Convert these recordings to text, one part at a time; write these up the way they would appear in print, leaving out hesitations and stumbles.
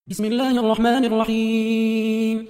بسم الله الرحمن الرحيم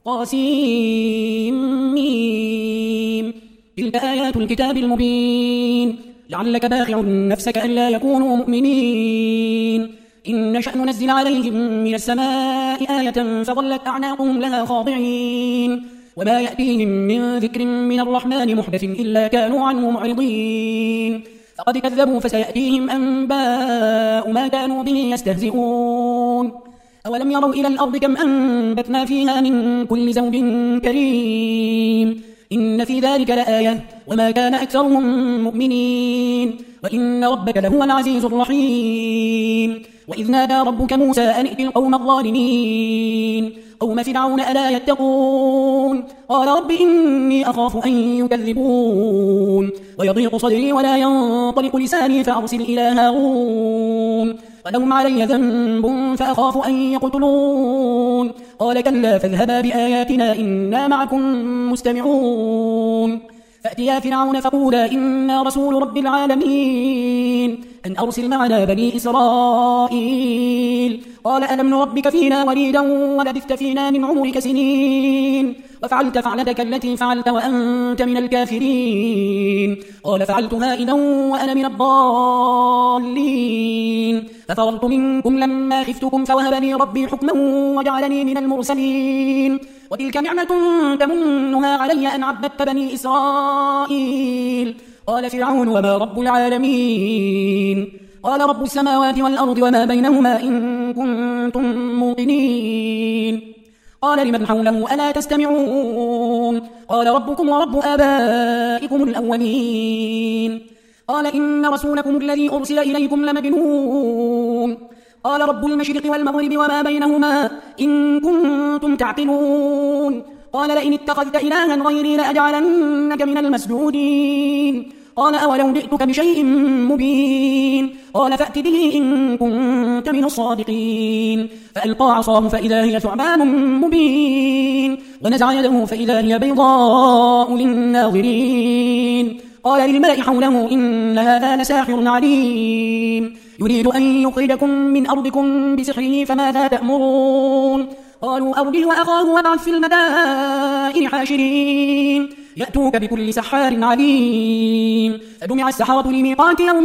قاسم تلك آيات الكتاب المبين لعلك باخع نفسك ألا يكونوا مؤمنين إن نشأ ننزل عليهم من السماء آية فظلت أعناقهم لها خاضعين وما يأتيهم من ذكر من الرحمن محدث إلا كانوا عنه معرضين فقد كذبوا فسيأتيهم أنباء ما كانوا به يستهزئون أولم يروا إلى الأرض كم أنبتنا فيها من كل زوج كريم إن في ذلك لآية وما كان أكثرهم مؤمنين وإن ربك لهو العزيز الرحيم وإذ نادى ربك موسى أن ائت القوم الظالمين قوم فرعون ألا يتقون قال رب إني أخاف أن يكذبون ويضيق صدري ولا ينطلق لساني فأرسل إلى هارون ولهم علي ذنب فأخاف أن يقتلون قال كلا فاذهبا بآياتنا إنا معكم مستمعون فأتيا فرعون فقولا إنا رسول رب العالمين أن أرسل معنا بني إسرائيل قال ألم نربك فينا وليدا ولبثت فينا من عمرك سنين وفعلت فعلتك التي فعلت وأنت من الكافرين قال فعلتها إذا وأنا من الضالين ففررت منكم لما خفتكم فوهب لي ربي حكما وجعلني من المرسلين وتلك نعمة تمنها علي أن عبدت بني إسرائيل قال فرعون وما رب العالمين قال رب السماوات والأرض وما بينهما إن كنتم موقنين قال لمن حوله ألا تستمعون قال ربكم ورب آبائكم الأولين قال إن رسولكم الذي أرسل إليكم لمجنون قال رب المشرق والمغرب وما بينهما إن كنتم تعقلون قال لئن اتخذت إلها غيري لأجعلنك من المسجونين قال أولو جئتك بشيء مبين قال فأت به إن كنت من الصادقين فألقى عصاه فإذا هي ثعبان مبين ونزع يده فإذا هي بيضاء للناظرين قال للملأ حوله إن هذا لساحر عليم يريد أن يخرجكم من أرضكم بسحره فماذا تأمرون قالوا أرجه وأخاه وابعث في المدائن حاشرين يأتوك بكل سحار عليم فجمع السحرة لميقات يوم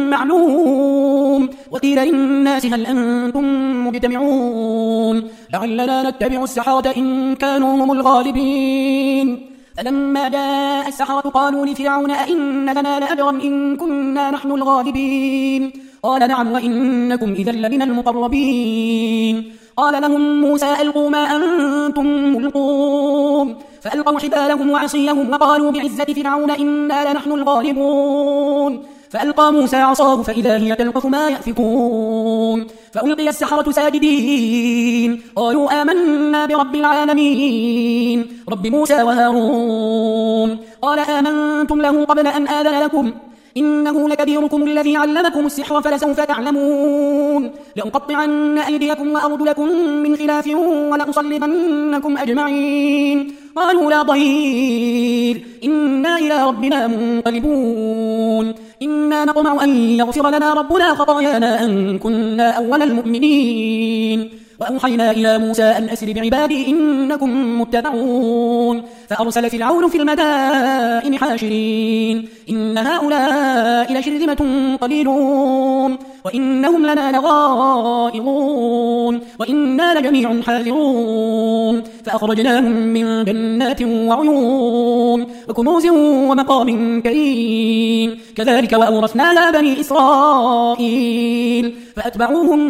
معلوم وقيل للناس هل أنتم مجتمعون لعلنا نتبع السحرة إن كانوا هم الغالبين فلما جاء السحرة قالوا لفرعون أئن لنا لأجرا إن كنا نحن الغالبين قال نعم وإنكم إذا لمن المقربين قال لهم موسى ألقوا ما أنتم ملقون فألقوا حبالهم وعصيهم وقالوا بعزة فرعون إنا لنحن الغالبون فألقى موسى عصاه فإذا هي تلقف ما يأفكون فألقي السحرة ساجدين قالوا آمنا برب العالمين رب موسى وهارون قال آمنتم له قبل أن آذن لكم إنه لكبيركم الذي علمكم السحر فلسوف تعلمون لأقطعن أيديكم وأرجلكم من خلاف ولأصلبنكم أجمعين قالوا لا ضير إنا إلى ربنا منقلبون إنا نطمع أن يغفر لنا ربنا خطايانا أن كنا أول المؤمنين وأوحينا إلى موسى أن أسر بعبادي إنكم متبعون فأرسل فرعون في المدائن حاشرين إن هؤلاء لشرذمة قليلون وإنهم لنا لغائظون وإنا لجميع حاذرون فأخرجناهم من جنات وعيون وكنوز ومقام كريم كذلك وأورثناها بني إسرائيل فأتبعوهم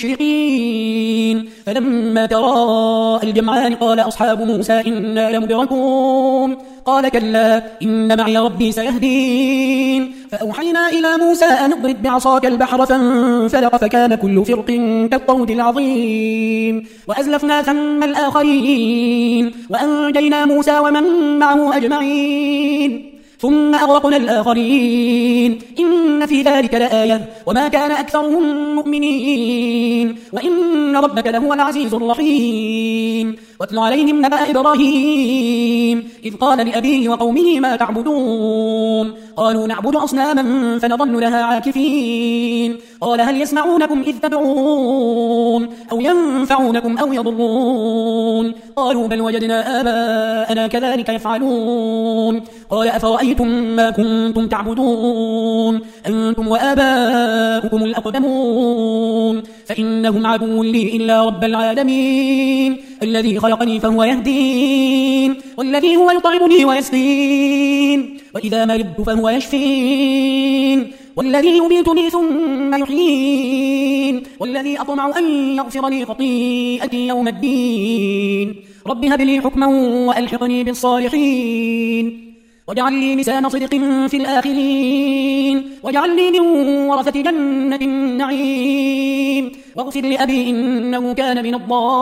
مشرقين فلما تراءى الجمعان قال أصحاب موسى إنا لمدركون قال كلا إن معي ربي سيهدين فأوحينا إلى موسى أن اضرب بعصاك البحر فانفلق فكان كل فرق كالطود العظيم وأزلفنا ثم الآخرين وأنجينا موسى ومن معه أجمعين ثم أغرقنا الآخرين إن في ذلك لآية وما كان أكثرهم مؤمنين وإن ربك لهو العزيز الرحيم واتل عليهم نبأ إبراهيم إذ قال لأبيه وقومه ما تعبدون قالوا نعبد أصناما فنظل لها عاكفين قال هل يسمعونكم إذ تدعون أو ينفعونكم أو يضرون قالوا بل وجدنا آباءنا كذلك يفعلون قال أفرأيتم ما كنتم تعبدون أنتم وآباؤكم الأقدمون فإنهم عدو لي إلا رب العالمين الذي خلقني فهو يهدين والذي هو يطعمني ويسقين وإذا مرضت فهو يشفين والذي يميتني ثم يحيين والذي أطمع أن يغفر لي خطيئتي يوم الدين رب هب لي حكما وألحقني بالصالحين واجعل لي لسان صدق في الآخرين واجعل لي من ورثة جنة النعيم واغفر لأبي إنه كان من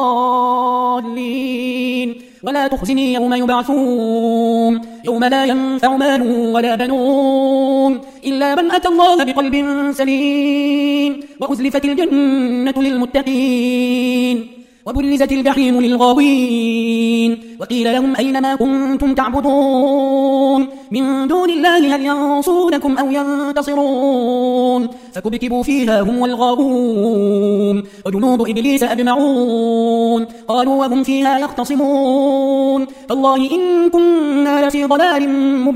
الضالين ولا تخزني يوم يبعثون يوم لا ينفع مال ولا بنون إلا من أتى الله بقلب سليم وأزلفت الجنة للمتقين وبرزت الجحيم للغاوين وقيل لهم أين ما كنتم تعبدون من دون الله هل ينصونكم أو ينتصرون فكبكبوا فيها هم والغاوون وجنود إبليس أجمعون قالوا وهم فيها يختصمون فالله إن كنا لفي ضلال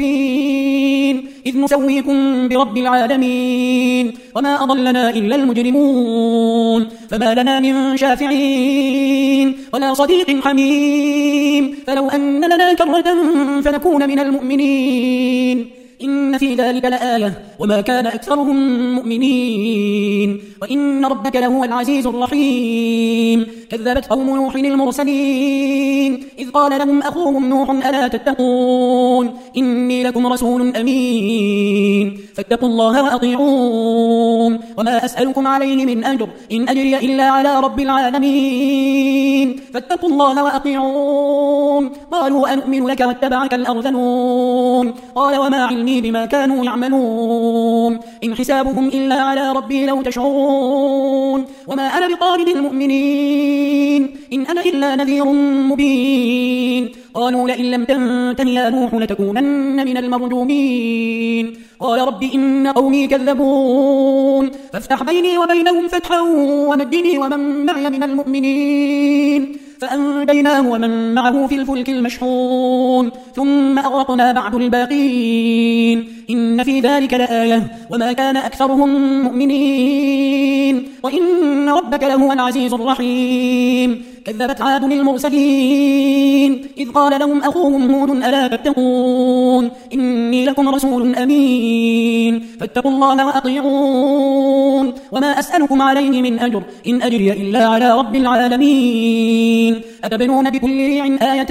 مبين إذ نسويكم برب العالمين وما أضلنا إلا المجرمون فما لنا من شافعين ولا صديق حميم فلو أن لنا كرة فنكون من المؤمنين إن في ذلك لآية وما كان أكثرهم مؤمنين وإن ربك لهو العزيز الرحيم كذبت قوم نوح المرسلين إذ قال لهم أخوهم نوح ألا تتقون إني لكم رسول أمين فاتقوا الله وأطيعون وما أسألكم عليه من أجر إن أجري إلا على رب العالمين فاتقوا الله وأطيعون قالوا أنؤمن لك واتبعك الأرذلون قال وما علمي بما كانوا يعملون إن حسابهم إلا على ربي لو تشعرون وما أنا بطارد المؤمنين إن أنا إلا نذير مبين قالوا لئن لم تنته يا نوح لتكونن من المرجومين قال رب إن قومي كذبون فافتح بيني وبينهم فتحا ونجني ومن معي من المؤمنين فأنجيناه ومن معه في الفلك المشحون ثم أغرقنا بعد الباقين إن في ذلك لآية وما كان أكثرهم مؤمنين وإن ربك لهو العزيز الرحيم كذبت عاد المرسلين إذ قال لهم أخوهم هود ألا تتقون إني لكم رسول أمين فاتقوا الله وأطيعون وما أسألكم عليه من أجر إن أجري إلا على رب العالمين أتبنون بكل ريع آية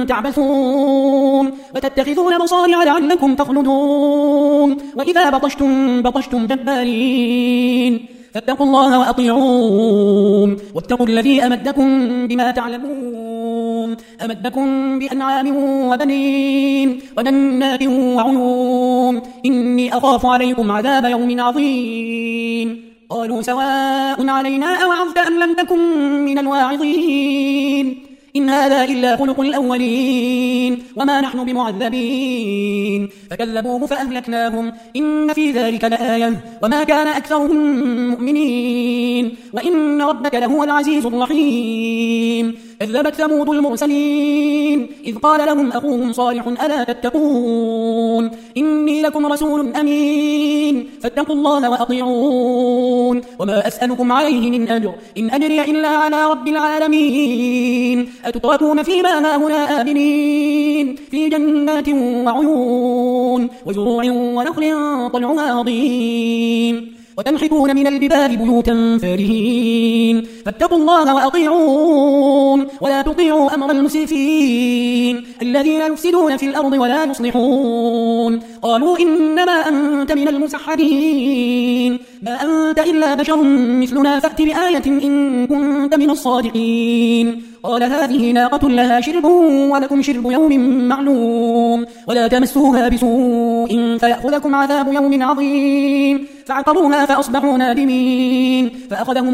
تعبثون وتتخذون مصارع لعلكم تخلدون وإذا بطشتم جبارين فاتقوا الله وأطيعون واتقوا الذي أمدكم بما تعلمون أمدكم بأنعام وبنين وجنات وعيون إني أخاف عليكم عذاب يوم عظيم قالوا سواء علينا أوعظت أم لم تكن من الواعظين إن هذا إلا خلق الأولين وما نحن بمعذبين فكذبوه فأهلكناهم إن في ذلك لآية وما كان أكثرهم مؤمنين وإن ربك لهو العزيز الرحيم كذبت ثمود المرسلين إذ قال لهم أخوهم صالح ألا تتقون إني لكم رسول أمين فاتقوا الله وأطيعون وما أسألكم عليه من أجر إن أجري إلا على رب العالمين أتتركون فيما هاهنا آمنين في جنات وعيون وزروع ونخل طلعها هضيم وتنحتون من الجبال بيوتا فارهين فاتقوا الله وأطيعون ولا تطيعوا أمر المسرفين الذين يفسدون في الأرض ولا يصلحون قالوا إنما أنت من المسحرين ما أنت إلا بشر مثلنا فأت بآية إن كنت من الصادقين قال هذه ناقة لها شرب ولكم شرب يوم معلوم ولا تمسوها بسوء فيأخذكم عذاب يوم عظيم فعقروها فأصبحوا نادمين فأخذهم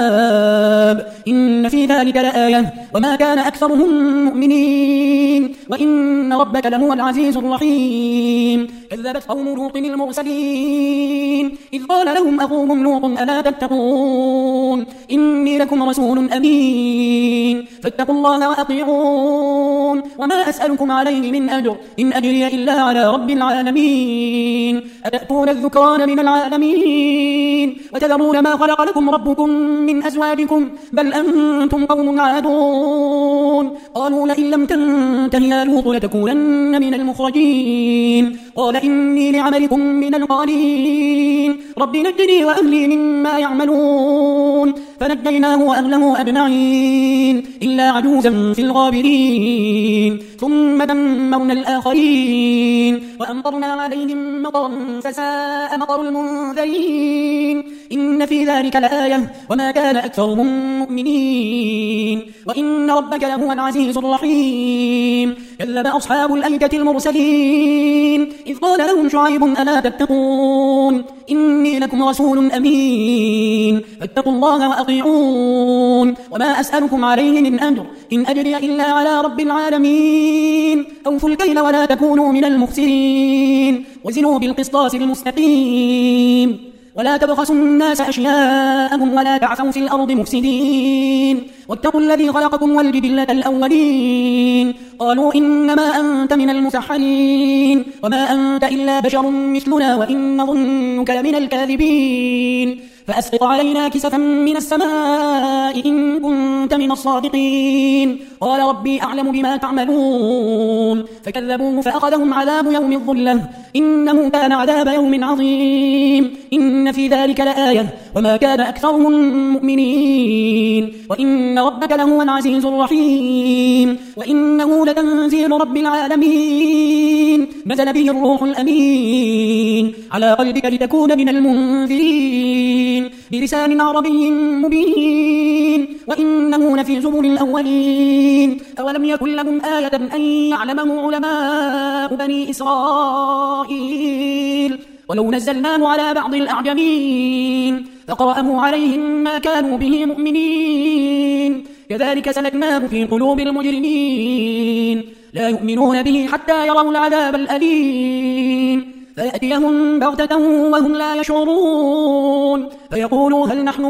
العذاب إن في ذلك لآية وما كان أكثرهم مؤمنين وإن ربك لهو العزيز الرحيم كذبت قوم لوط المرسلين إذ قال لهم أخوهم لوط ألا تتقون إني لكم رسول أمين فاتقوا الله وأطيعون وما أسألكم عليه من أجر إن أجري إلا على رب العالمين أتأتون الذكران من العالمين وتذرون ما خلق لكم ربكم من أزواجكم بل أنتم قوم عادون قالوا لئن لم تنته يا لوط لتكونن من المخرجين قال إني لعملكم من القالين رب نجني وأهلي مما يعملون فنجيناه وأهله أجمعين إلا عجوزا في الغابرين ثم دمرنا الآخرين وأمطرنا عليهم مطرا فساء مطر المنذرين إن في ذلك لآية وما كان أكثرهم مؤمنين وإن ربك لهو العزيز الرحيم كذب أصحاب الأيكة المرسلين إذ قال لهم شعيب ألا تتقون إني لكم رسول أمين فاتقوا الله وأطيعون وما أسألكم عليه من أجر إن أجري إلا على رب العالمين أوفوا الكيل ولا تكونوا من المخسرين وزنوا بالقسطاس المستقيم ولا تبخسوا الناس أشياءهم ولا تعثوا في الأرض مفسدين واتقوا الذي خلقكم والجبلة الأولين قالوا إنما أنت من المسحرين وما أنت إلا بشر مثلنا وإن نظنك لمن الكاذبين فأسقط علينا كسفا من السماء إن كنت من الصادقين قال ربي أعلم بما تعملون فكذبوه فأخذهم عذاب يوم الظلة إنه كان عذاب يوم عظيم إن في ذلك لآية وما كان أكثرهم مؤمنين وإن ربك لهو العزيز الرحيم وإنه لتنزيل رب العالمين نزل به الروح الأمين على قلبك لتكون من المنذرين بلسان عربي مبين وإنه لفي زبر الأولين أولم يكن لهم آية أن يعلمه علماء بني إسرائيل ولو نزلناه على بعض الأعجمين فقرأه عليهم ما كانوا به مؤمنين كذلك سلكناه في قلوب المجرمين لا يؤمنون به حتى يروا العذاب الأليم فيأتيهم بغتة وهم لا يشعرون فيقولوا هل نحن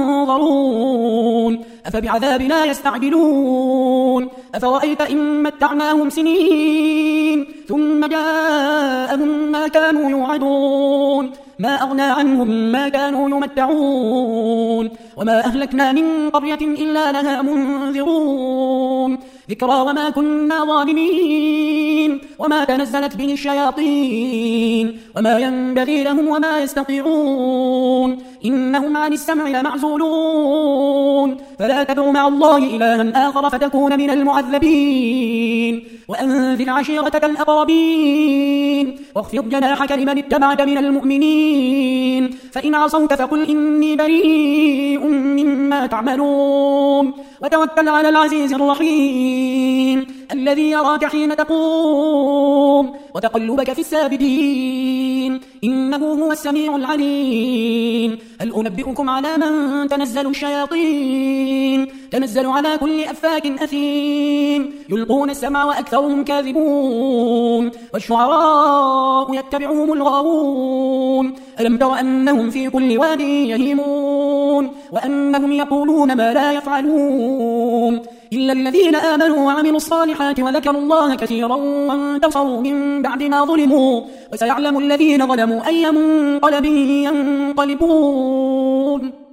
منظرون أفبعذابنا يستعجلون أفرأيت إن متعناهم سنين ثم جاءهم ما كانوا يوعدون ما أغنى عنهم ما كانوا يمتعون وما أهلكنا من قرية إلا لها منذرون ذكرى وما كنا ظالمين وما تنزلت به الشياطين وما ينبغي لهم وما يستطيعون إنهم عن السمع لمعزولون فلا تدع مع الله إلها آخر فتكون من المعذبين وأنذر عشيرتك الأقربين واخفض جناحك لمن اتبعك من المؤمنين فإن عصوك فقل إني بريء مما تعملون وتوكل على العزيز الرحيم الذي يراك حين تقوم وتقلبك في الساجدين إنه هو السميع العليم هل أنبئكم على من تنزل الشياطين تنزل على كل أفاك أثيم يلقون السمع وأكثرهم كاذبون والشعراء يتبعهم الغاوون ألم تر أنهم في كل واد يهيمون وأنهم يقولون ما لا يفعلون إلا الذين آمنوا وعملوا الصالحات وذكروا الله كثيرا وانتصروا من بعد ما ظلموا وسيعلم الذين ظلموا أي منقلب ينقلبون